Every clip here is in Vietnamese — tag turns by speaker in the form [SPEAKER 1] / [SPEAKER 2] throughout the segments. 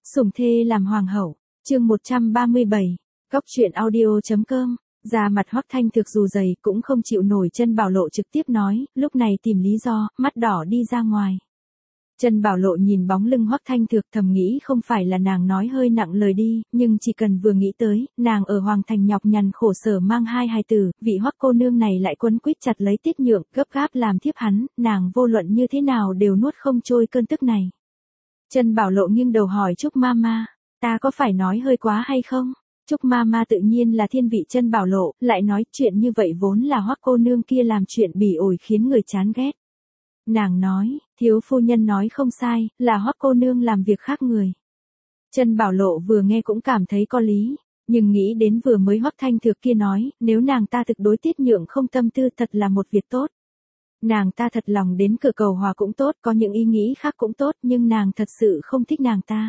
[SPEAKER 1] Sủng thê làm hoàng hậu, chương 137, góc truyện audio.com. Da mặt Hoắc Thanh Thực dù dày cũng không chịu nổi Chân Bảo Lộ trực tiếp nói, lúc này tìm lý do, mắt đỏ đi ra ngoài. Chân Bảo Lộ nhìn bóng lưng Hoắc Thanh Thực thầm nghĩ không phải là nàng nói hơi nặng lời đi, nhưng chỉ cần vừa nghĩ tới, nàng ở Hoàng Thành nhọc nhằn khổ sở mang hai hài tử, vị Hoắc cô nương này lại quấn quýt chặt lấy Tiết Nhượng, gấp gáp làm thiếp hắn, nàng vô luận như thế nào đều nuốt không trôi cơn tức này. Chân Bảo Lộ nghiêng đầu hỏi Trúc Mama, ta có phải nói hơi quá hay không? Trúc Mama tự nhiên là thiên vị Chân Bảo Lộ, lại nói chuyện như vậy vốn là Hoắc cô nương kia làm chuyện bỉ ổi khiến người chán ghét. Nàng nói, thiếu phu nhân nói không sai, là Hoắc cô nương làm việc khác người. Chân Bảo Lộ vừa nghe cũng cảm thấy có lý, nhưng nghĩ đến vừa mới Hoắc Thanh Thực kia nói, nếu nàng ta thực đối Tiết Nhượng không tâm tư thật là một việc tốt. Nàng ta thật lòng đến cửa cầu hòa cũng tốt, có những ý nghĩ khác cũng tốt, nhưng nàng thật sự không thích nàng ta.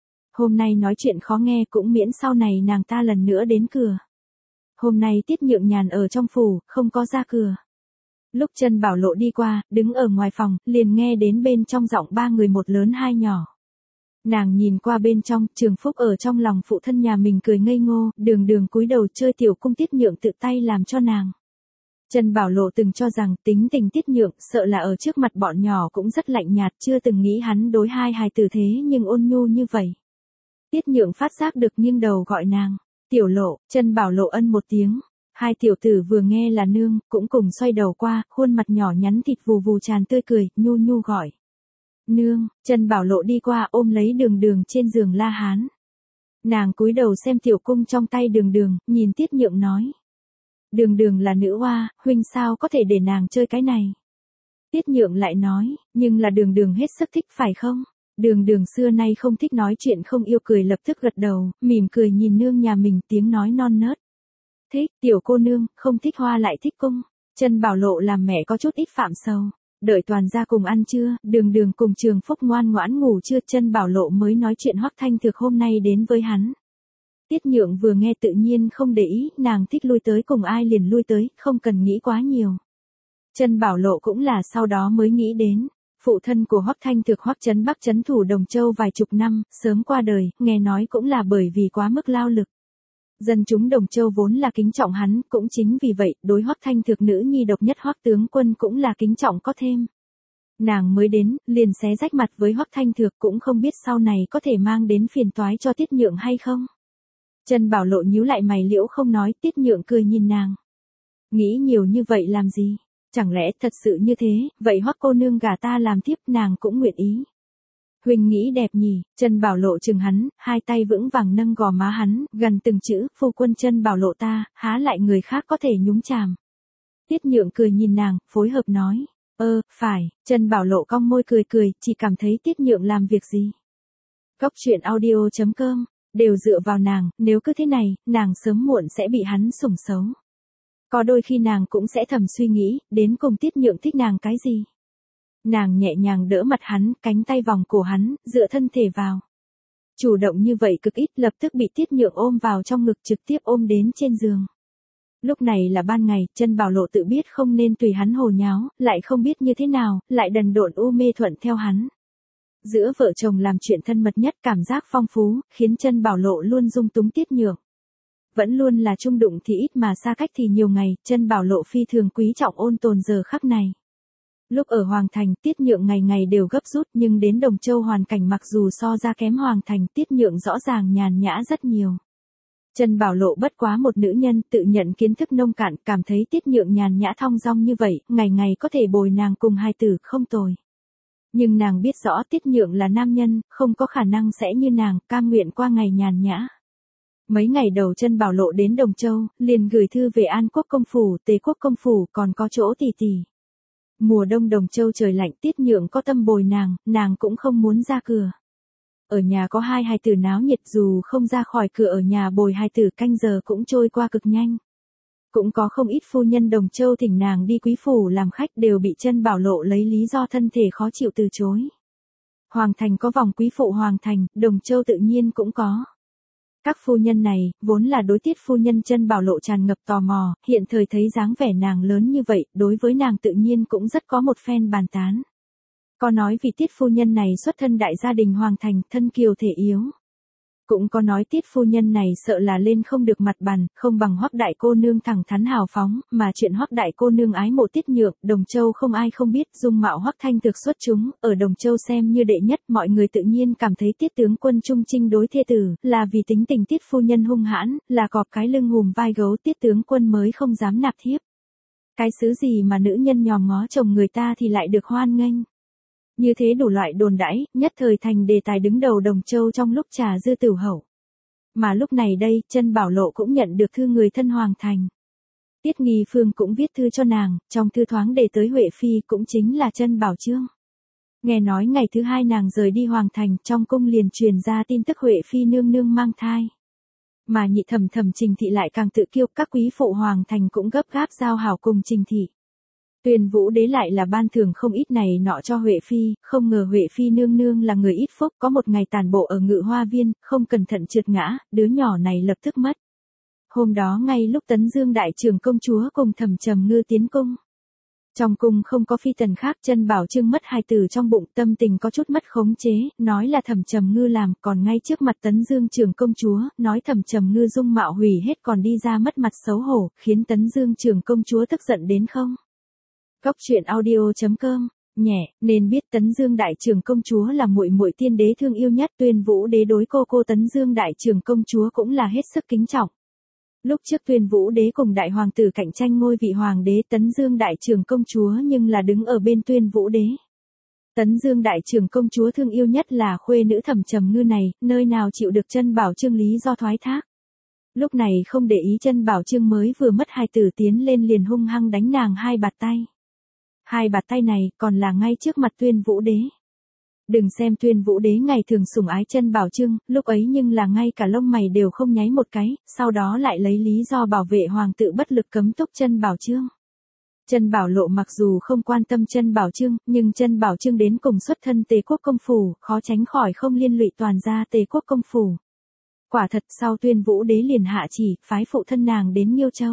[SPEAKER 1] Hôm nay nói chuyện khó nghe cũng miễn sau này nàng ta lần nữa đến cửa. Hôm nay Tiết Nhượng nhàn ở trong phủ, không có ra cửa. Lúc Chân Bảo Lộ đi qua, đứng ở ngoài phòng, liền nghe đến bên trong giọng ba người một lớn hai nhỏ. Nàng nhìn qua bên trong, Trường Phúc ở trong lòng phụ thân nhà mình cười ngây ngô, đường đường cúi đầu chơi tiểu cung Tiết Nhượng tự tay làm cho nàng. Chân Bảo Lộ từng cho rằng tính tình Tiết Nhượng sợ là ở trước mặt bọn nhỏ cũng rất lạnh nhạt, chưa từng nghĩ hắn đối hai hài tử thế nhưng ôn nhu như vậy. Tiết Nhượng phát giác được nghiêng đầu gọi nàng, Tiểu Lộ. Chân Bảo Lộ ân một tiếng. Hai tiểu tử vừa nghe là nương, cũng cùng xoay đầu qua, khuôn mặt nhỏ nhắn thịt vù vù tràn tươi cười, nhu nhu gọi. Nương. Chân Bảo Lộ đi qua ôm lấy đường đường trên giường La Hán. Nàng cúi đầu xem tiểu cung trong tay đường đường, nhìn Tiết Nhượng nói. Đường đường là nữ oa, huynh sao có thể để nàng chơi cái này. Tiết Nhượng lại nói, nhưng là đường đường hết sức thích phải không? Đường đường xưa nay không thích nói chuyện không yêu cười lập tức gật đầu, mỉm cười nhìn nương nhà mình tiếng nói non nớt. Thích, tiểu cô nương, không thích hoa lại thích cung. Chân Bảo Lộ làm mẹ có chút ít phạm sầu. Đợi toàn ra cùng ăn trưa, đường đường cùng Trường Phúc ngoan ngoãn ngủ trưa, Chân Bảo Lộ mới nói chuyện Hoắc Thanh Thực hôm nay đến với hắn. Tiết Nhượng vừa nghe tự nhiên không để ý, nàng thích lui tới cùng ai liền lui tới, không cần nghĩ quá nhiều. Chân Bảo Lộ cũng là sau đó mới nghĩ đến. Phụ thân của Hoắc Thanh Thực Hoắc Trấn Bắc trấn thủ Đồng Châu vài chục năm, sớm qua đời, nghe nói cũng là bởi vì quá mức lao lực. Dân chúng Đồng Châu vốn là kính trọng hắn, cũng chính vì vậy, đối Hoắc Thanh Thực nữ nhi độc nhất Hoắc tướng quân cũng là kính trọng có thêm. Nàng mới đến, liền xé rách mặt với Hoắc Thanh Thực cũng không biết sau này có thể mang đến phiền toái cho Tiết Nhượng hay không. Chân Bảo Lộ nhíu lại mày liễu không nói, Tiết Nhượng cười nhìn nàng. Nghĩ nhiều như vậy làm gì? Chẳng lẽ thật sự như thế, vậy Hoắc cô nương gả ta làm tiếp nàng cũng nguyện ý. Huynh nghĩ đẹp nhỉ. Chân Bảo Lộ chừng hắn, hai tay vững vàng nâng gò má hắn, gần từng chữ, phu quân Chân Bảo Lộ ta, há lại người khác có thể nhúng chàm. Tiết Nhượng cười nhìn nàng, phối hợp nói, phải. Chân Bảo Lộ cong môi cười cười, chỉ cảm thấy Tiết Nhượng làm việc gì. Góc truyện audio.com, đều dựa vào nàng, nếu cứ thế này, nàng sớm muộn sẽ bị hắn sủng xấu. Có đôi khi nàng cũng sẽ thầm suy nghĩ, đến cùng Tiết Nhượng thích nàng cái gì. Nàng nhẹ nhàng đỡ mặt hắn, cánh tay vòng cổ hắn, dựa thân thể vào. Chủ động như vậy cực ít, lập tức bị Tiết Nhượng ôm vào trong ngực trực tiếp ôm đến trên giường. Lúc này là ban ngày, Chân Bảo Lộ tự biết không nên tùy hắn hồ nháo, lại không biết như thế nào, lại đần độn u mê thuận theo hắn. Giữa vợ chồng làm chuyện thân mật nhất, cảm giác phong phú, khiến Chân Bảo Lộ luôn dung túng Tiết Nhượng. Vẫn luôn là chung đụng thì ít mà xa cách thì nhiều ngày, Chân Bảo Lộ phi thường quý trọng ôn tồn giờ khắc này. Lúc ở Hoàng Thành, Tiết Nhượng ngày ngày đều gấp rút, nhưng đến Đồng Châu hoàn cảnh mặc dù so ra kém Hoàng Thành, Tiết Nhượng rõ ràng nhàn nhã rất nhiều. Chân Bảo Lộ bất quá một nữ nhân, tự nhận kiến thức nông cạn, cảm thấy Tiết Nhượng nhàn nhã thong dong như vậy, ngày ngày có thể bồi nàng cùng hai tử, không tồi. Nhưng nàng biết rõ Tiết Nhượng là nam nhân, không có khả năng sẽ như nàng, cam nguyện qua ngày nhàn nhã. Mấy ngày đầu Chân Bảo Lộ đến Đồng Châu, liền gửi thư về An Quốc công phủ, Tề Quốc công phủ, còn có chỗ tỷ tỷ. Mùa đông Đồng Châu trời lạnh, Tiết Nhượng có tâm bồi nàng cũng không muốn ra cửa. Ở nhà có hai hài tử náo nhiệt, dù không ra khỏi cửa ở nhà bồi hài tử canh giờ cũng trôi qua cực nhanh. Cũng có không ít phu nhân Đồng Châu thỉnh nàng đi quý phủ làm khách đều bị Chân Bảo Lộ lấy lý do thân thể khó chịu từ chối. Hoàng Thành có vòng quý phụ Hoàng Thành, Đồng Châu tự nhiên cũng có. Các phu nhân này, vốn là đối Tiết phu nhân Chân Bảo Lộ tràn ngập tò mò, hiện thời thấy dáng vẻ nàng lớn như vậy, đối với nàng tự nhiên cũng rất có một phen bàn tán. Có nói vì Tiết phu nhân này xuất thân đại gia đình Hoàng Thành, thân kiều thể yếu. Cũng có nói Tiết phu nhân này sợ là lên không được mặt bàn, không bằng Hoắc đại cô nương thẳng thắn hào phóng, mà chuyện Hoắc đại cô nương ái mộ Tiết Nhượng, Đồng Châu không ai không biết, dung mạo Hoắc Thanh thực xuất chúng, ở Đồng Châu xem như đệ nhất, mọi người tự nhiên cảm thấy Tiết tướng quân trung trinh đối thê tử, là vì tính tình Tiết phu nhân hung hãn, là cọp cái lưng hùm vai gấu Tiết tướng quân mới không dám nạp thiếp. Cái xứ gì mà nữ nhân nhòm ngó chồng người ta thì lại được hoan nghênh. Như thế đủ loại đồn đãi, nhất thời thành đề tài đứng đầu Đồng Châu trong lúc trà dư tửu hậu. Mà lúc này đây, Chân Bảo Lộ cũng nhận được thư người thân Hoàng Thành. Tiết Nghi Phương cũng viết thư cho nàng, trong thư thoáng đề tới Huệ Phi cũng chính là Chân Bảo Chương. Nghe nói ngày thứ hai nàng rời đi Hoàng Thành, trong cung liền truyền ra tin tức Huệ Phi nương nương mang thai. Mà nhị thẩm thẩm Trình Thị lại càng tự kiêu, các quý phụ Hoàng Thành cũng gấp gáp giao hảo cùng Trình Thị. Tuyên Vũ Đế lại là ban thưởng không ít này nọ cho Huệ Phi, không ngờ Huệ Phi nương nương là người ít phúc, có một ngày tàn bộ ở Ngự Hoa Viên, không cẩn thận trượt ngã, đứa nhỏ này lập tức mất. Hôm đó ngay lúc Tấn Dương đại trưởng công chúa cùng Thẩm Trầm Ngư tiến cung. Trong cung không có phi tần khác, Chân Bảo Chương mất hài tử trong bụng, tâm tình có chút mất khống chế, nói là Thẩm Trầm Ngư làm, còn ngay trước mặt Tấn Dương trưởng công chúa, nói Thẩm Trầm Ngư dung mạo hủy hết còn đi ra mất mặt xấu hổ, khiến Tấn Dương trưởng công chúa tức giận đến không. Góc truyện audio.com, nhẹ, nên biết Tấn Dương đại trưởng công chúa là muội muội tiên đế thương yêu nhất, Tuyên Vũ Đế đối cô Tấn Dương đại trưởng công chúa cũng là hết sức kính trọng. Lúc trước Tuyên Vũ Đế cùng đại hoàng tử cạnh tranh ngôi vị hoàng đế, Tấn Dương đại trưởng công chúa nhưng là đứng ở bên Tuyên Vũ Đế. Tấn Dương đại trưởng công chúa thương yêu nhất là khuê nữ Thẩm Trầm Ngư này, nơi nào chịu được Chân Bảo Chương lý do thoái thác. Lúc này không để ý Chân Bảo Chương mới vừa mất hài tử tiến lên liền hung hăng đánh nàng hai bạt tay. Hai bạt tay này còn là ngay trước mặt Tuyên Vũ Đế. Đừng xem Tuyên Vũ Đế ngày thường sủng ái Chân Bảo Chương, lúc ấy nhưng là ngay cả lông mày đều không nháy một cái, sau đó lại lấy lý do bảo vệ hoàng tự bất lực cấm túc Chân Bảo Chương. Chân Bảo Lộ mặc dù không quan tâm Chân Bảo Chương, nhưng Chân Bảo Chương đến cùng xuất thân Tề quốc công phủ, khó tránh khỏi không liên lụy toàn gia Tề quốc công phủ. Quả thật sau Tuyên Vũ Đế liền hạ chỉ, phái phụ thân nàng đến Nghiêu Châu.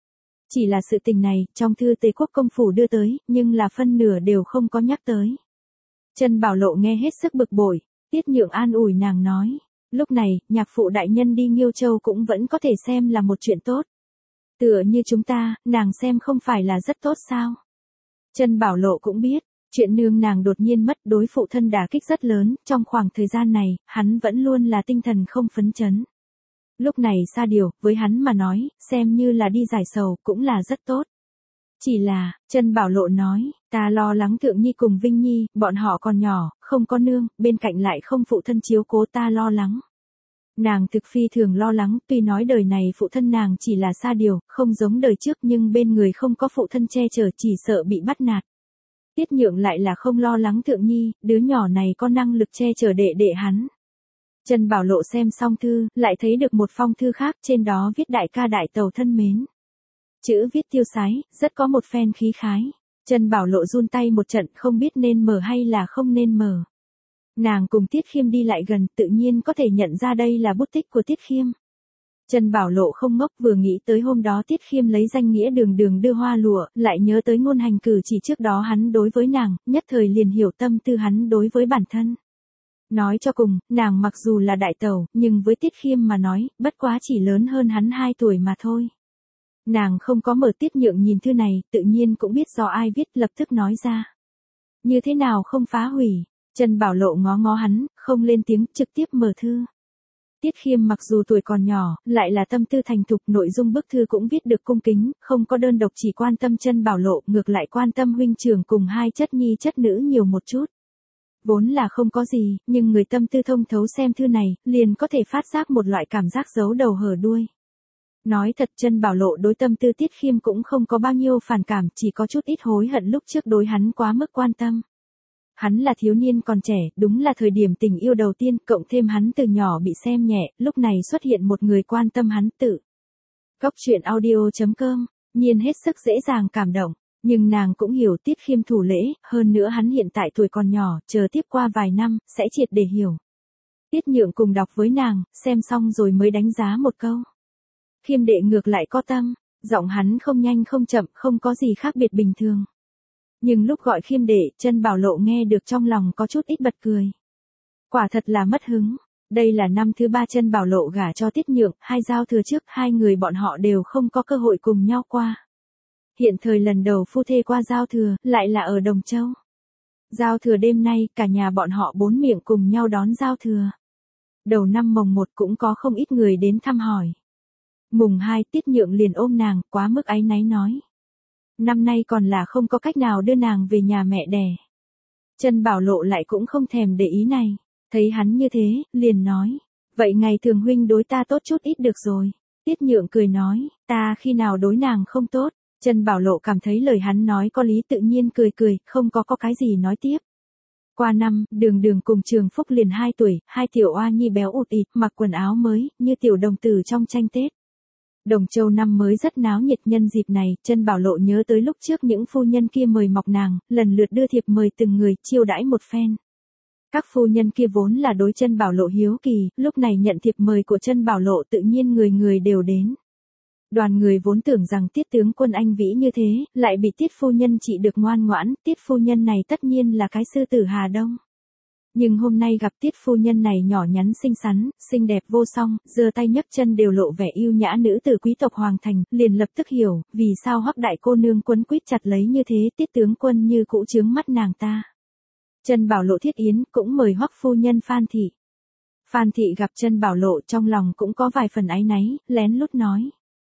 [SPEAKER 1] Chỉ là sự tình này, trong thư Tề quốc công phủ đưa tới, nhưng là phân nửa đều không có nhắc tới. Chân Bảo Lộ nghe hết sức bực bội, Tiết Nhượng an ủi nàng nói, lúc này, nhạc phụ đại nhân đi Nghiêu Châu cũng vẫn có thể xem là một chuyện tốt. Tựa như chúng ta, nàng xem không phải là rất tốt sao? Chân Bảo Lộ cũng biết, chuyện nương nàng đột nhiên mất đối phụ thân đả kích rất lớn, trong khoảng thời gian này, hắn vẫn luôn là tinh thần không phấn chấn. Lúc này xa điều, với hắn mà nói, xem như là đi giải sầu, cũng là rất tốt. Chỉ là, Chân Bảo Lộ nói, ta lo lắng Thượng Nhi cùng Vinh Nhi, bọn họ còn nhỏ, không có nương, bên cạnh lại không phụ thân chiếu cố, ta lo lắng. Nàng thực phi thường lo lắng, tuy nói đời này phụ thân nàng chỉ là xa điều, không giống đời trước nhưng bên người không có phụ thân che chở chỉ sợ bị bắt nạt. Tiết Nhượng lại là không lo lắng Thượng Nhi, đứa nhỏ này có năng lực che chở đệ đệ hắn. Chân Bảo Lộ xem xong thư, lại thấy được một phong thư khác, trên đó viết đại ca đại tàu thân mến. Chữ viết tiêu sái, rất có một phen khí khái. Chân Bảo Lộ run tay một trận không biết nên mở hay là không nên mở. Nàng cùng Tiết Khiêm đi lại gần, tự nhiên có thể nhận ra đây là bút tích của Tiết Khiêm. Chân Bảo Lộ không ngốc, vừa nghĩ tới hôm đó Tiết Khiêm lấy danh nghĩa đường đường đưa hoa lụa, lại nhớ tới ngôn hành cử chỉ trước đó hắn đối với nàng, nhất thời liền hiểu tâm tư hắn đối với bản thân. Nói cho cùng, nàng mặc dù là đại tẩu, nhưng với Tiết Khiêm mà nói, bất quá chỉ lớn hơn hắn 2 tuổi mà thôi. Nàng không có mở Tiết Nhượng nhìn thư này, tự nhiên cũng biết do ai viết, lập tức nói ra. Như thế nào không phá hủy? Chân Bảo Lộ ngó ngó hắn, không lên tiếng, trực tiếp mở thư. Tiết Khiêm mặc dù tuổi còn nhỏ, lại là tâm tư thành thục, nội dung bức thư cũng viết được cung kính, không có đơn độc chỉ quan tâm Chân Bảo Lộ, ngược lại quan tâm huynh trưởng cùng 2 chất nhi chất nữ nhiều một chút. Vốn là không có gì, nhưng người tâm tư thông thấu xem thư này, liền có thể phát giác một loại cảm giác giấu đầu hở đuôi. Nói thật, Chân Bảo Lộ đối tâm tư Tiết Khiêm cũng không có bao nhiêu phản cảm, chỉ có chút ít hối hận lúc trước đối hắn quá mức quan tâm. Hắn là thiếu niên còn trẻ, đúng là thời điểm tình yêu đầu tiên, cộng thêm hắn từ nhỏ bị xem nhẹ, lúc này xuất hiện một người quan tâm hắn tự. Góc truyện audio.com, nhiên hết sức dễ dàng cảm động, nhưng nàng cũng hiểu Tiết Khiêm thủ lễ, hơn nữa hắn hiện tại tuổi còn nhỏ, chờ tiếp qua vài năm, sẽ triệt để hiểu. Tiết Nhượng cùng đọc với nàng, xem xong rồi mới đánh giá một câu. Khiêm đệ ngược lại có tâm, giọng hắn không nhanh không chậm, không có gì khác biệt bình thường. Nhưng lúc gọi Khiêm đệ, Chân Bảo Lộ nghe được trong lòng có chút ít bật cười. Quả thật là mất hứng. Đây là năm thứ 3 Chân Bảo Lộ gả cho Tiết Nhượng, hai giao thừa trước hai người bọn họ đều không có cơ hội cùng nhau qua. Hiện thời lần đầu phu thê qua giao thừa, lại là ở Đồng Châu. Giao thừa đêm nay, cả nhà bọn họ bốn miệng cùng nhau đón giao thừa. Đầu năm mồng 1 cũng có không ít người đến thăm hỏi. Mùng 2 Tiết Nhượng liền ôm nàng, quá mức áy náy nói. Năm nay còn là không có cách nào đưa nàng về nhà mẹ đẻ. Chân Bảo Lộ lại cũng không thèm để ý này. Thấy hắn như thế, liền nói. Vậy ngày thường huynh đối ta tốt chút ít được rồi. Tiết Nhượng cười nói, ta khi nào đối nàng không tốt. Chân Bảo Lộ cảm thấy lời hắn nói có lý, tự nhiên cười cười, không có cái gì nói tiếp. Qua năm, Đường cùng Trường Phúc liền 2 tuổi, hai tiểu oa nhi béo ụt ịt, mặc quần áo mới, như tiểu đồng tử trong tranh Tết. Đồng Châu năm mới rất náo nhiệt, nhân dịp này, Chân Bảo Lộ nhớ tới lúc trước những phu nhân kia mời mọc nàng, lần lượt đưa thiệp mời từng người, chiêu đãi một phen. Các phu nhân kia vốn là đối Chân Bảo Lộ hiếu kỳ, lúc này nhận thiệp mời của Chân Bảo Lộ tự nhiên người người đều đến. Đoàn người vốn tưởng rằng Tiết tướng quân anh vĩ như thế, lại bị Tiết phu nhân trị được ngoan ngoãn, Tiết phu nhân này tất nhiên là cái sư tử Hà Đông. Nhưng hôm nay gặp Tiết phu nhân này nhỏ nhắn xinh xắn, xinh đẹp vô song, giơ tay nhấc chân đều lộ vẻ yêu nhã nữ tử quý tộc hoàng thành, liền lập tức hiểu, vì sao Hoắc đại cô nương quấn quýt chặt lấy như thế, Tiết tướng quân như cũ chướng mắt nàng ta. Chân Bảo Lộ thiết yến, cũng mời Hoắc phu nhân Phan thị. Phan thị gặp Chân Bảo Lộ trong lòng cũng có vài phần áy náy, lén lút nói.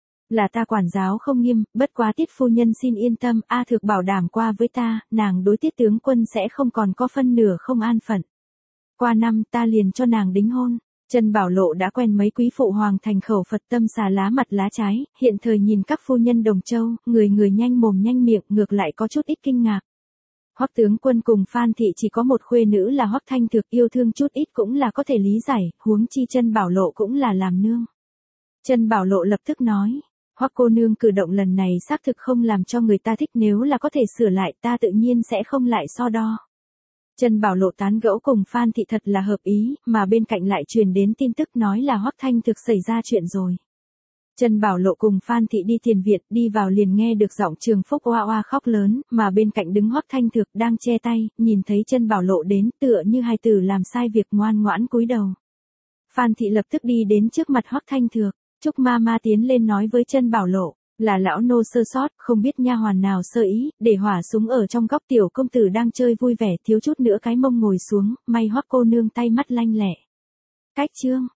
[SPEAKER 1] Là ta quản giáo không nghiêm, bất quá Tiết phu nhân xin yên tâm, A Thược bảo đảm qua với ta, nàng đối Tiết tướng quân sẽ không còn có phân nửa không an phận. Qua năm ta liền cho nàng đính hôn. Chân Bảo Lộ đã quen mấy quý phụ hoàng thành khẩu Phật tâm xà lá mặt lá trái, hiện thời nhìn các phu nhân Đồng Châu, người người nhanh mồm nhanh miệng, ngược lại có chút ít kinh ngạc. Hoắc tướng quân cùng Phan thị chỉ có một khuê nữ là Hoắc Thanh Thược, yêu thương chút ít cũng là có thể lý giải, huống chi Chân Bảo Lộ cũng là làm nương. Chân Bảo Lộ lập tức nói. Hoắc cô nương cử động lần này xác thực không làm cho người ta thích, nếu là có thể sửa lại ta tự nhiên sẽ không lại so đo. Chân Bảo Lộ tán gẫu cùng Phan thị thật là hợp ý, mà bên cạnh lại truyền đến tin tức nói là Hoắc Thanh Thực xảy ra chuyện rồi. Chân Bảo Lộ cùng Phan thị đi tiền viện, đi vào liền nghe được giọng Trường Phúc oa oa khóc lớn, mà bên cạnh đứng Hoắc Thanh Thực đang che tay, nhìn thấy Chân Bảo Lộ đến, tựa như hài tử làm sai việc ngoan ngoãn cúi đầu. Phan thị lập tức đi đến trước mặt Hoắc Thanh Thực. Trúc ma ma tiến lên nói với Chân Bảo Lộ, là lão nô sơ sót, không biết nha hoàn nào sơ ý, để hỏa súng ở trong góc, tiểu công tử đang chơi vui vẻ, thiếu chút nữa cái mông ngồi xuống, may Hoắc cô nương tay mắt lanh lẹ. Cách chương